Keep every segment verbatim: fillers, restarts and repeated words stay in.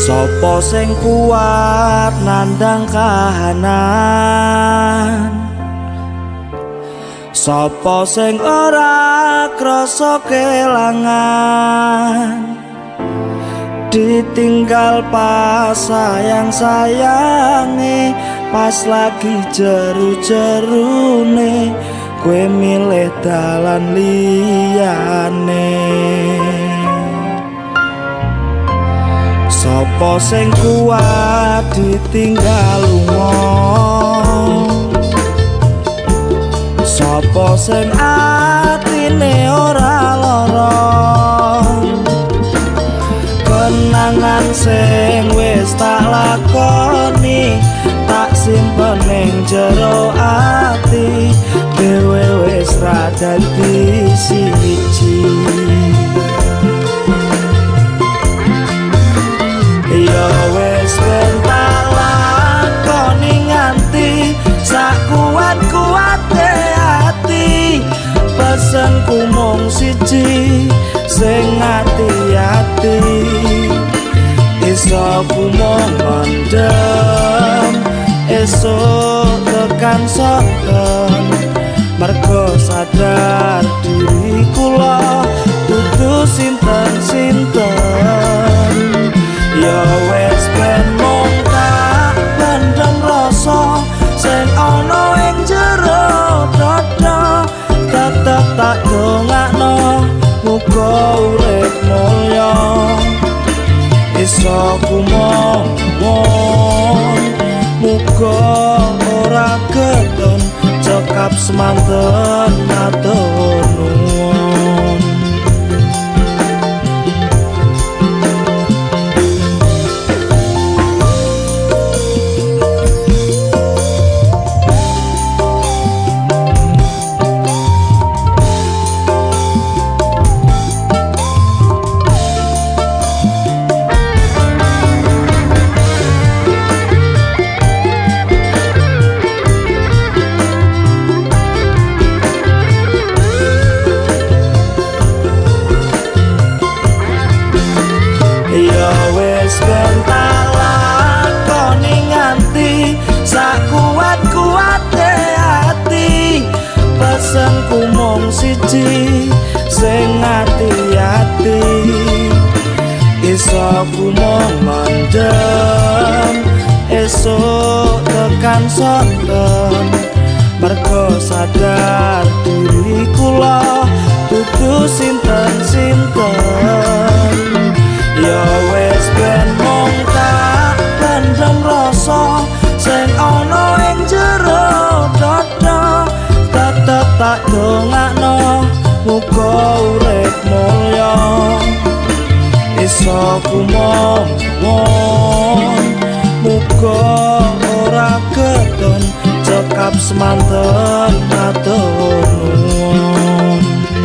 Sopo sing kuat nandang kahanan, sopo sing ora krasa kelangan, ditinggal pas sayang-sayange, pas lagi jeru-jerune kowe milih dalan liyane. Sopo sing kuat ditinggal lunga, sopo sing atine ora lara, kenangan sing wis tak lakoni tak simpen ning jero ati, dhewe wis ra dadi siji. Ya wis ben tak lakoni nganti sak kuat-kuate ati, pesenku mung siji sing ati-ati, iso ku mung mendem esuk tekan soken, mergo sadar diri kula dudu sinten-sinten. Ya wis ben mung tak pendem rasa sing ana ing jero dada, tetep tak dongakno muga urip mulya, iso kumawon muga ora keton cekap semanten matur nuwun. Pesenku mung siji sing ati-ati, iso ku mung mendem esuk tekan soken, mergo sadar diri kula dudu sinten-sinten. Ya wis ben mung tak pendem rasa sing ana ing jero dada, tetep tak dongakno muga urip mulya, iso kumawon muga ora keton cekap semanten matur nuwun.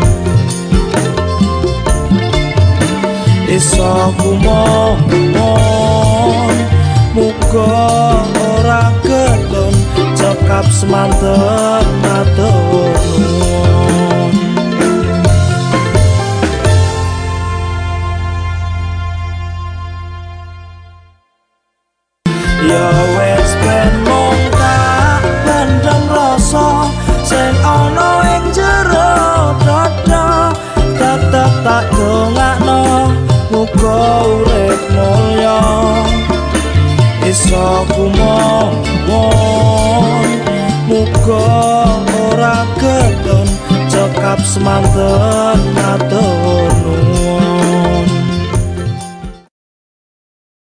Iso kumawon muga ora keton cekap semanten matur nuwun. Ya wis ben mung tak pendem rasa sing ana ing jero dada, tetep tak dongakno muga urip mulya, iso kumawon muga ora keton cekap semanten matur